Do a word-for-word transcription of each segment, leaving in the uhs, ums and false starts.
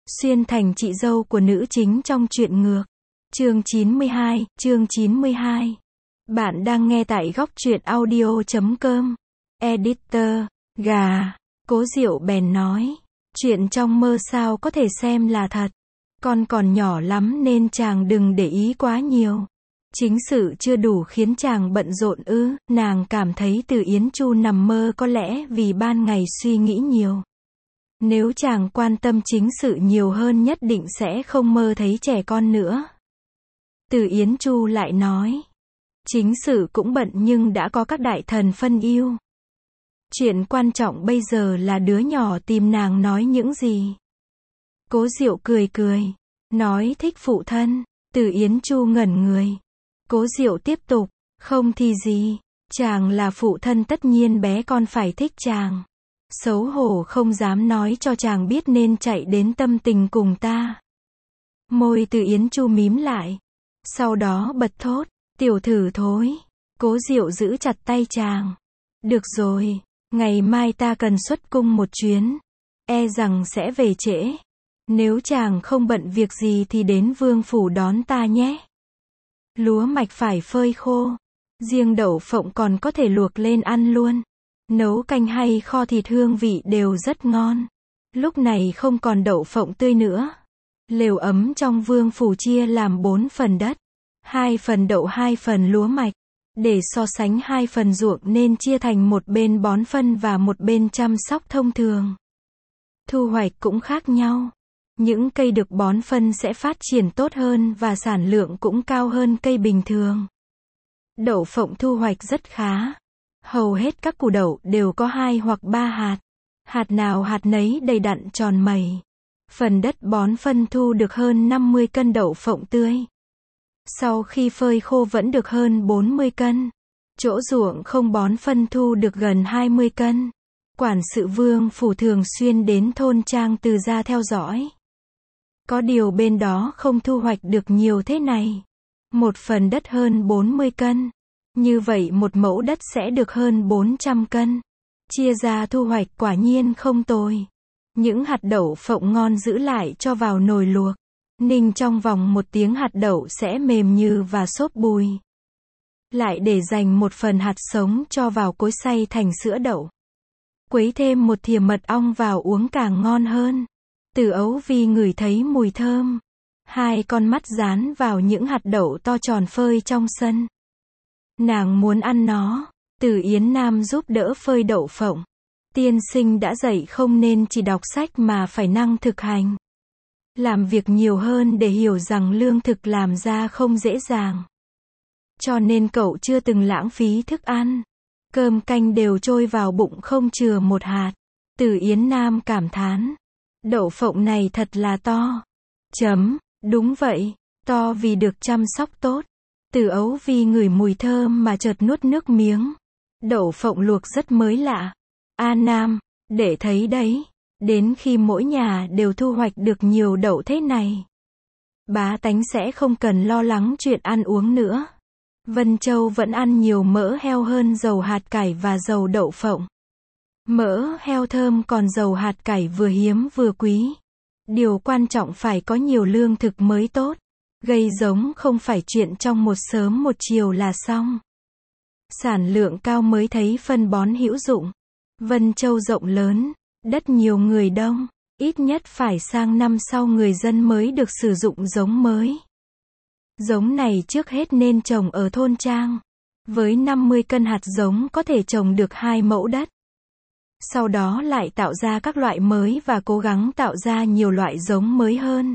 Xuyên thành chị dâu của nữ chính trong truyện ngược. Chương chín mươi hai, chương chín mươi hai. Bạn đang nghe tại góc truyện audio chấm com. Editor, gà. Cố Diệu bèn nói. Chuyện trong mơ sao có thể xem là thật. Con còn nhỏ lắm nên chàng đừng để ý quá nhiều. Chính sự chưa đủ khiến chàng bận rộn ư. Nàng cảm thấy Từ Yến Chu nằm mơ có lẽ vì ban ngày suy nghĩ nhiều. Nếu chàng quan tâm chính sự nhiều hơn nhất định sẽ không mơ thấy trẻ con nữa. Từ Yến Chu lại nói. Chính sự cũng bận nhưng đã có các đại thần phân ưu. Chuyện quan trọng bây giờ là đứa nhỏ tìm nàng nói những gì. Cố Diệu cười cười. Nói thích phụ thân. Từ Yến Chu ngẩn người. Cố Diệu tiếp tục. Không thì gì. Chàng là phụ thân tất nhiên bé con phải thích chàng. Xấu hổ không dám nói cho chàng biết nên chạy đến tâm tình cùng ta. Môi Từ Yến Chu mím lại. Sau đó bật thốt. Tiểu thử thối. Cố Diệu giữ chặt tay chàng. Được rồi. Ngày mai ta cần xuất cung một chuyến. E rằng sẽ về trễ. Nếu chàng không bận việc gì thì đến vương phủ đón ta nhé. Lúa mạch phải phơi khô. Riêng đậu phộng còn có thể luộc lên ăn luôn. Nấu canh hay kho thịt hương vị đều rất ngon. Lúc này không còn đậu phộng tươi nữa. Lều ấm trong vương phủ chia làm bốn phần đất. Hai phần đậu hai phần lúa mạch. Để so sánh hai phần ruộng nên chia thành một bên bón phân và một bên chăm sóc thông thường. Thu hoạch cũng khác nhau. Những cây được bón phân sẽ phát triển tốt hơn và sản lượng cũng cao hơn cây bình thường. Đậu phộng thu hoạch rất khá. Hầu hết các củ đậu đều có hai hoặc ba hạt. Hạt nào hạt nấy đầy đặn tròn mẩy. Phần đất bón phân thu được hơn năm mươi cân đậu phộng tươi. Sau khi phơi khô vẫn được hơn bốn mươi cân. Chỗ ruộng không bón phân thu được gần hai mươi cân. Quản sự vương phủ thường xuyên đến thôn trang Từ ra theo dõi. Có điều bên đó không thu hoạch được nhiều thế này. Một phần đất hơn bốn mươi cân. Như vậy một mẫu đất sẽ được hơn bốn trăm cân. Chia ra thu hoạch quả nhiên không tồi. Những hạt đậu phộng ngon giữ lại cho vào nồi luộc. Ninh trong vòng một tiếng hạt đậu sẽ mềm như và xốp bùi. Lại để dành một phần hạt sống cho vào cối xay thành sữa đậu. Quấy thêm một thìa mật ong vào uống càng ngon hơn. Từ Ấu Vi ngửi thấy mùi thơm. Hai con mắt dán vào những hạt đậu to tròn phơi trong sân. Nàng muốn ăn nó. Từ Yến Nam giúp đỡ phơi đậu phộng. Tiên sinh đã dạy không nên chỉ đọc sách mà phải năng thực hành. Làm việc nhiều hơn để hiểu rằng lương thực làm ra không dễ dàng. Cho nên cậu chưa từng lãng phí thức ăn. Cơm canh đều trôi vào bụng không chừa một hạt. Từ Yến Nam cảm thán. Đậu phộng này thật là to. Chấm, đúng vậy. To vì được chăm sóc tốt. Từ Ấu Vi ngửi mùi thơm mà chợt nuốt nước miếng. Đậu phộng luộc rất mới lạ. A Nam, để thấy đấy. Đến khi mỗi nhà đều thu hoạch được nhiều đậu thế này. Bá tánh sẽ không cần lo lắng chuyện ăn uống nữa. Vân Châu vẫn ăn nhiều mỡ heo hơn dầu hạt cải và dầu đậu phộng. Mỡ heo thơm còn dầu hạt cải vừa hiếm vừa quý. Điều quan trọng phải có nhiều lương thực mới tốt. Gây giống không phải chuyện trong một sớm một chiều là xong. Sản lượng cao mới thấy phân bón hữu dụng. Vân Châu rộng lớn, đất nhiều người đông, ít nhất phải sang năm sau người dân mới được sử dụng giống mới. Giống này trước hết nên trồng ở thôn trang. Với năm mươi cân hạt giống có thể trồng được hai mẫu đất. Sau đó lại tạo ra các loại mới và cố gắng tạo ra nhiều loại giống mới hơn.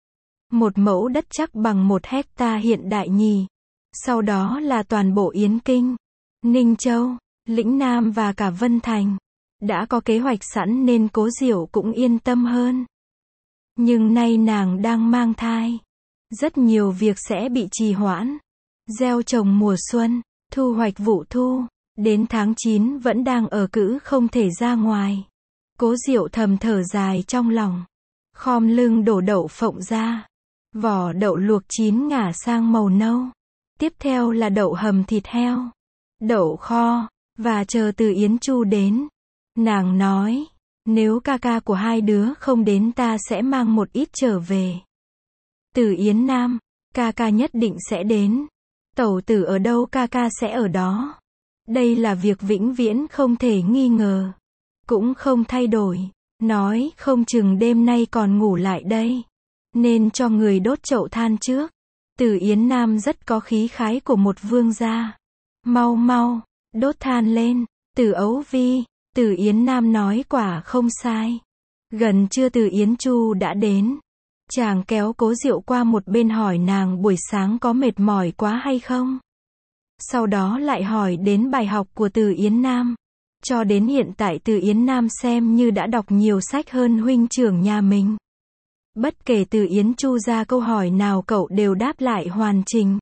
Một mẫu đất chắc bằng một hecta hiện đại nhì. Sau đó là toàn bộ Yến Kinh, Ninh Châu, Lĩnh Nam và cả Vân Thành. Đã có kế hoạch sẵn nên Cố Diệu cũng yên tâm hơn. Nhưng nay nàng đang mang thai. Rất nhiều việc sẽ bị trì hoãn. Gieo trồng mùa xuân, thu hoạch vụ thu. Đến tháng chín vẫn đang ở cữ không thể ra ngoài. Cố Diệu thầm thở dài trong lòng. Khom lưng đổ đậu phộng ra. Vỏ đậu luộc chín ngả sang màu nâu. Tiếp theo là đậu hầm thịt heo. Đậu kho. Và chờ Từ Yến Chu đến. Nàng nói. Nếu ca ca của hai đứa không đến ta sẽ mang một ít trở về. Từ Yến Nam, ca ca nhất định sẽ đến. Tẩu tử ở đâu ca ca sẽ ở đó. Đây là việc vĩnh viễn không thể nghi ngờ. Cũng không thay đổi. Nói không chừng đêm nay còn ngủ lại đây. Nên cho người đốt chậu than trước. Từ Yến Nam rất có khí khái của một vương gia. Mau mau, đốt than lên. Từ Ấu Vi, Từ Yến Nam nói quả không sai. Gần trưa Từ Yến Chu đã đến. Chàng kéo Cố Diệu qua một bên hỏi nàng buổi sáng có mệt mỏi quá hay không. Sau đó lại hỏi đến bài học của Từ Yến Nam. Cho đến hiện tại Từ Yến Nam xem như đã đọc nhiều sách hơn huynh trưởng nhà mình. Bất kể Từ Yến Chu ra câu hỏi nào cậu đều đáp lại hoàn chỉnh.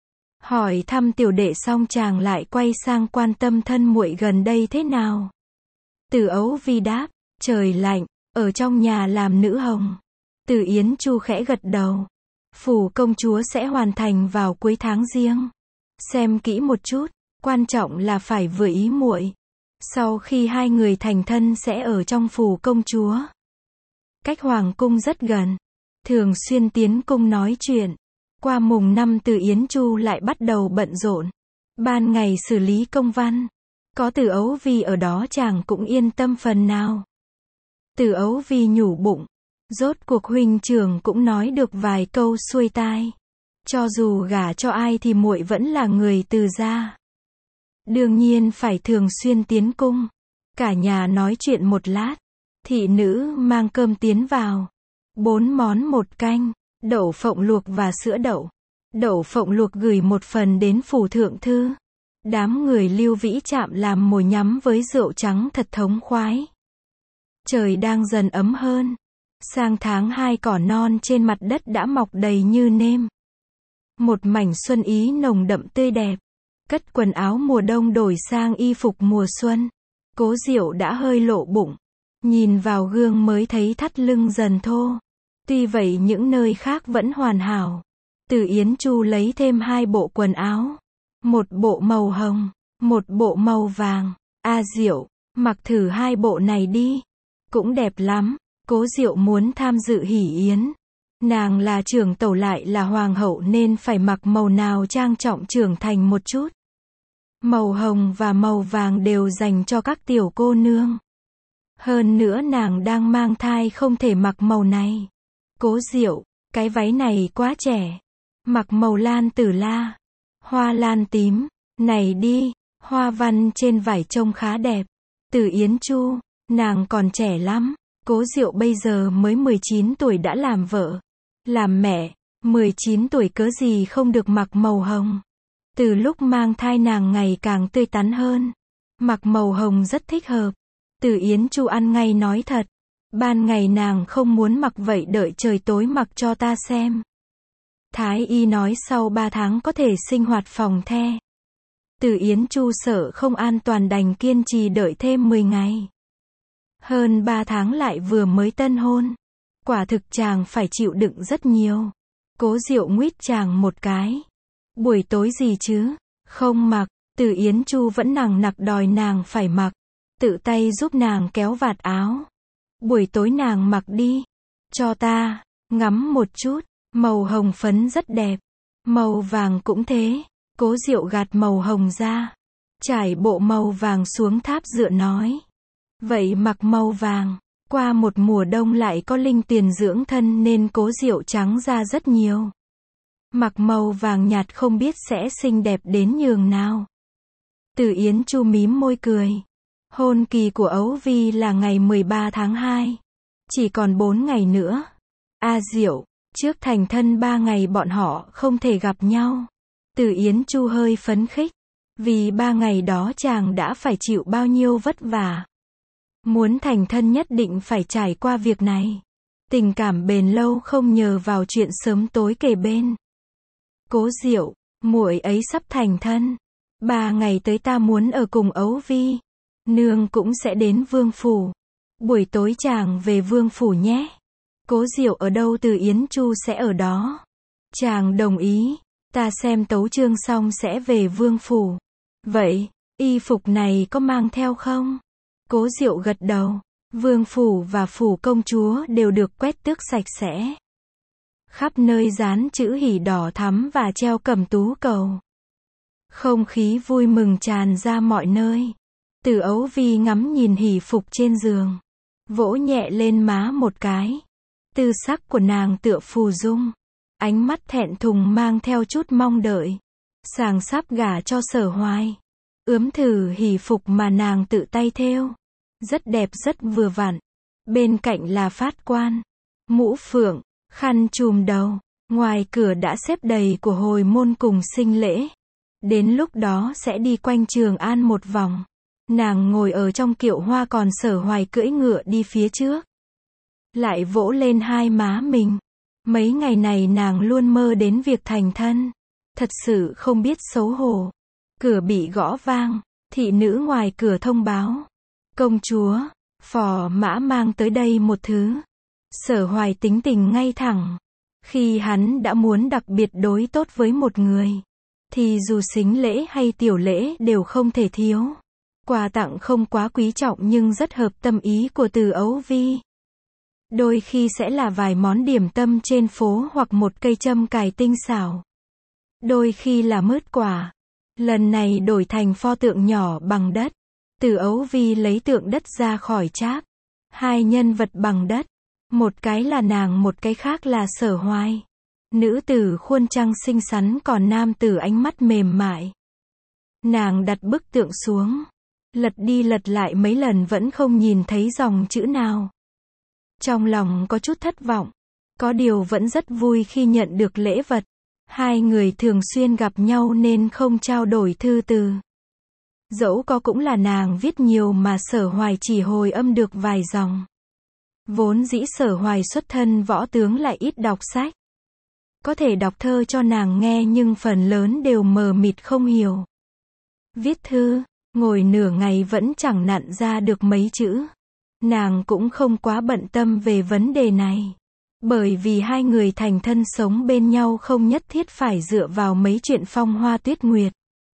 Hỏi thăm tiểu đệ xong chàng lại quay sang quan tâm thân muội gần đây thế nào. Từ Ấu Vi đáp, trời lạnh, ở trong nhà làm nữ hồng. Từ Yến Chu khẽ gật đầu. Phủ công chúa sẽ hoàn thành vào cuối tháng Giêng. Xem kỹ một chút, quan trọng là phải vừa ý muội. Sau khi hai người thành thân sẽ ở trong phủ công chúa. Cách hoàng cung rất gần. Thường xuyên tiến cung nói chuyện. Qua mùng năm Từ Yến Chu lại bắt đầu bận rộn. Ban ngày xử lý công văn. Có Từ Ấu Vi ở đó chàng cũng yên tâm phần nào. Từ Ấu Vi nhủ bụng. Rốt cuộc huynh trưởng cũng nói được vài câu xuôi tai. Cho dù gả cho ai thì muội vẫn là người Từ gia. Đương nhiên phải thường xuyên tiến cung. Cả nhà nói chuyện một lát. Thị nữ mang cơm tiến vào. Bốn món một canh, đậu phộng luộc và sữa đậu. Đậu phộng luộc gửi một phần đến phủ thượng thư. Đám người Lưu Vĩ Trạm làm mồi nhắm với rượu trắng thật thống khoái. Trời đang dần ấm hơn. Sang tháng hai cỏ non trên mặt đất đã mọc đầy như nêm. Một mảnh xuân ý nồng đậm tươi đẹp. Cất quần áo mùa đông đổi sang y phục mùa xuân. Cố Diệu đã hơi lộ bụng. Nhìn vào gương mới thấy thắt lưng dần thô. Tuy vậy những nơi khác vẫn hoàn hảo. Từ Yến Chu lấy thêm hai bộ quần áo. Một bộ màu hồng, một bộ màu vàng. A Diệu, mặc thử hai bộ này đi. Cũng đẹp lắm. Cố Diệu muốn tham dự hỷ yến. Nàng là trưởng tẩu lại là hoàng hậu nên phải mặc màu nào trang trọng trưởng thành một chút. Màu hồng và màu vàng đều dành cho các tiểu cô nương. Hơn nữa nàng đang mang thai không thể mặc màu này. Cố Diệu, cái váy này quá trẻ. Mặc màu lan tử la. Hoa lan tím. Này đi, hoa văn trên vải trông khá đẹp. Từ Yến Chu, nàng còn trẻ lắm. Cố Diệu bây giờ mới mười chín tuổi đã làm vợ. Làm mẹ, mười chín tuổi cớ gì không được mặc màu hồng. Từ lúc mang thai nàng ngày càng tươi tắn hơn. Mặc màu hồng rất thích hợp. Từ Yến Chu ăn ngay nói thật. Ban ngày nàng không muốn mặc vậy đợi trời tối mặc cho ta xem. Thái y nói sau ba tháng có thể sinh hoạt phòng the. Từ Yến Chu sợ không an toàn đành kiên trì đợi thêm mười ngày. Hơn ba tháng lại vừa mới tân hôn. Quả thực chàng phải chịu đựng rất nhiều. Cố Diệu nguýt chàng một cái. Buổi tối gì chứ? Không mặc. Từ Yến Chu vẫn nằng nặc đòi nàng phải mặc. Tự tay giúp nàng kéo vạt áo. Buổi tối nàng mặc đi. Cho ta, ngắm một chút. Màu hồng phấn rất đẹp. Màu vàng cũng thế. Cố Diệu gạt màu hồng ra. Trải bộ màu vàng xuống tháp dựa nói. Vậy mặc màu vàng. Qua một mùa đông lại có linh tiền dưỡng thân nên Cố Diệu trắng ra rất nhiều. Mặc màu vàng nhạt không biết sẽ xinh đẹp đến nhường nào. Từ Yến Chu mím môi cười. Hôn kỳ của Ấu Vi là ngày mười ba tháng hai. Chỉ còn bốn ngày nữa. A Diệu, trước thành thân ba ngày bọn họ không thể gặp nhau. Từ Yến Chu hơi phấn khích. Vì ba ngày đó chàng đã phải chịu bao nhiêu vất vả. Muốn thành thân nhất định phải trải qua việc này. Tình cảm bền lâu không nhờ vào chuyện sớm tối kề bên. Cố Diệu, muội ấy sắp thành thân. Ba ngày tới ta muốn ở cùng Ấu Vi. Nương cũng sẽ đến vương phủ. Buổi tối chàng về vương phủ nhé. Cố Diệu ở đâu Từ Yến Chu sẽ ở đó. Chàng đồng ý. Ta xem tấu chương xong sẽ về vương phủ. Vậy, y phục này có mang theo không? Cố Diệu gật đầu. Vương phủ và phủ công chúa đều được quét tước sạch sẽ. Khắp nơi dán chữ hỉ đỏ thắm và treo cẩm tú cầu. Không khí vui mừng tràn ra mọi nơi. Từ Ấu Vi ngắm nhìn hỷ phục trên giường. Vỗ nhẹ lên má một cái. Tư sắc của nàng tựa phù dung. Ánh mắt thẹn thùng mang theo chút mong đợi. Sàng sắp gả cho Sở Hoài. Ướm thử hỷ phục mà nàng tự tay thêu. Rất đẹp rất vừa vặn. Bên cạnh là phát quan. Mũ phượng, khăn trùm đầu. Ngoài cửa đã xếp đầy của hồi môn cùng sinh lễ. Đến lúc đó sẽ đi quanh Trường An một vòng. Nàng ngồi ở trong kiệu hoa còn Sở Hoài cưỡi ngựa đi phía trước. Lại vỗ lên hai má mình. Mấy ngày này nàng luôn mơ đến việc thành thân. Thật sự không biết xấu hổ. Cửa bị gõ vang. Thị nữ ngoài cửa thông báo. Công chúa, phò mã mang tới đây một thứ. Sở Hoài tính tình ngay thẳng. Khi hắn đã muốn đặc biệt đối tốt với một người. Thì dù sính lễ hay tiểu lễ đều không thể thiếu. Quà tặng không quá quý trọng nhưng rất hợp tâm ý của Từ Ấu Vi. Đôi khi sẽ là vài món điểm tâm trên phố hoặc một cây châm cài tinh xảo. Đôi khi là mứt quả. Lần này đổi thành pho tượng nhỏ bằng đất. Từ Ấu Vi lấy tượng đất ra khỏi cháp. Hai nhân vật bằng đất. Một cái là nàng một cái khác là Sở Hoài. Nữ tử khuôn trăng xinh xắn còn nam tử ánh mắt mềm mại. Nàng đặt bức tượng xuống. Lật đi lật lại mấy lần vẫn không nhìn thấy dòng chữ nào. Trong lòng có chút thất vọng. Có điều vẫn rất vui khi nhận được lễ vật. Hai người thường xuyên gặp nhau nên không trao đổi thư từ. Dẫu có cũng là nàng viết nhiều mà Sở Hoài chỉ hồi âm được vài dòng. Vốn dĩ Sở Hoài xuất thân võ tướng lại ít đọc sách. Có thể đọc thơ cho nàng nghe nhưng phần lớn đều mờ mịt không hiểu. Viết thư, ngồi nửa ngày vẫn chẳng nặn ra được mấy chữ. Nàng cũng không quá bận tâm về vấn đề này. Bởi vì hai người thành thân sống bên nhau không nhất thiết phải dựa vào mấy chuyện phong hoa tuyết nguyệt.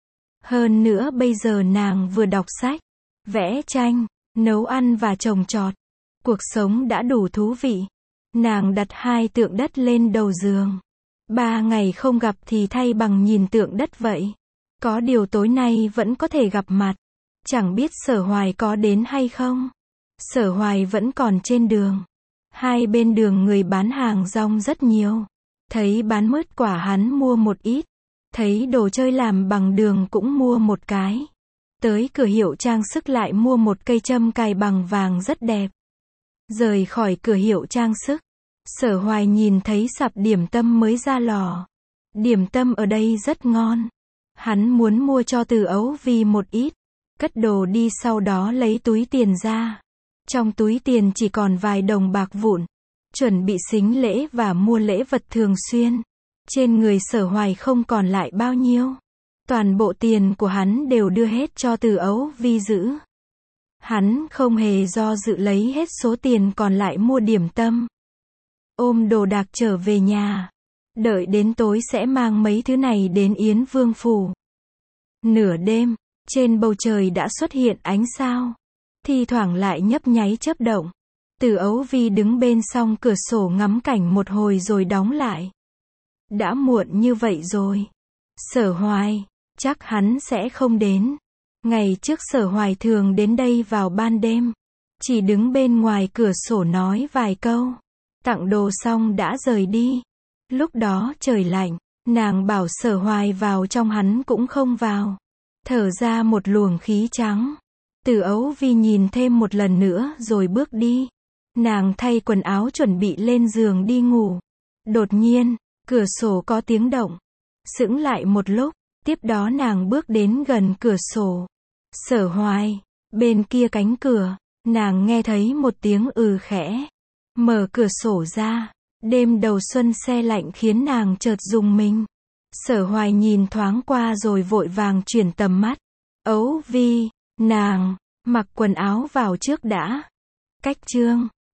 Hơn nữa bây giờ nàng vừa đọc sách, vẽ tranh, nấu ăn và trồng trọt. Cuộc sống đã đủ thú vị. Nàng đặt hai tượng đất lên đầu giường. Ba ngày không gặp thì thay bằng nhìn tượng đất vậy. Có điều tối nay vẫn có thể gặp mặt. Chẳng biết Sở Hoài có đến hay không. Sở Hoài vẫn còn trên đường. Hai bên đường người bán hàng rong rất nhiều. Thấy bán mứt quả hắn mua một ít. Thấy đồ chơi làm bằng đường cũng mua một cái. Tới cửa hiệu trang sức lại mua một cây châm cài bằng vàng rất đẹp. Rời khỏi cửa hiệu trang sức. Sở Hoài nhìn thấy sạp điểm tâm mới ra lò. Điểm tâm ở đây rất ngon. Hắn muốn mua cho Từ Ấu Vi một ít. Cất đồ đi sau đó lấy túi tiền ra. Trong túi tiền chỉ còn vài đồng bạc vụn. Chuẩn bị sính lễ và mua lễ vật thường xuyên. Trên người Sở Hoài không còn lại bao nhiêu. Toàn bộ tiền của hắn đều đưa hết cho Từ Ấu Vi giữ. Hắn không hề do dự lấy hết số tiền còn lại mua điểm tâm. Ôm đồ đạc trở về nhà. Đợi đến tối sẽ mang mấy thứ này đến Yến Vương phủ. Nửa đêm, trên bầu trời đã xuất hiện ánh sao. Thi thoảng lại nhấp nháy chớp động. Từ Ấu Vi đứng bên song cửa sổ ngắm cảnh một hồi rồi đóng lại. Đã muộn như vậy rồi. Sở Hoài, chắc hắn sẽ không đến. Ngày trước Sở Hoài thường đến đây vào ban đêm. Chỉ đứng bên ngoài cửa sổ nói vài câu. Tặng đồ xong đã rời đi. Lúc đó trời lạnh. Nàng bảo Sở Hoài vào trong hắn cũng không vào. Thở ra một luồng khí trắng. Từ Ấu Vi nhìn thêm một lần nữa rồi bước đi. Nàng thay quần áo chuẩn bị lên giường đi ngủ. Đột nhiên, cửa sổ có tiếng động. Sững lại một lúc. Tiếp đó nàng bước đến gần cửa sổ. Sở Hoài. Bên kia cánh cửa. Nàng nghe thấy một tiếng ừ khẽ. Mở cửa sổ ra. Đêm đầu xuân se lạnh khiến nàng chợt rùng mình. Sở Hoài nhìn thoáng qua rồi vội vàng chuyển tầm mắt. Ấu Vi, nàng, mặc quần áo vào trước đã. Cách chương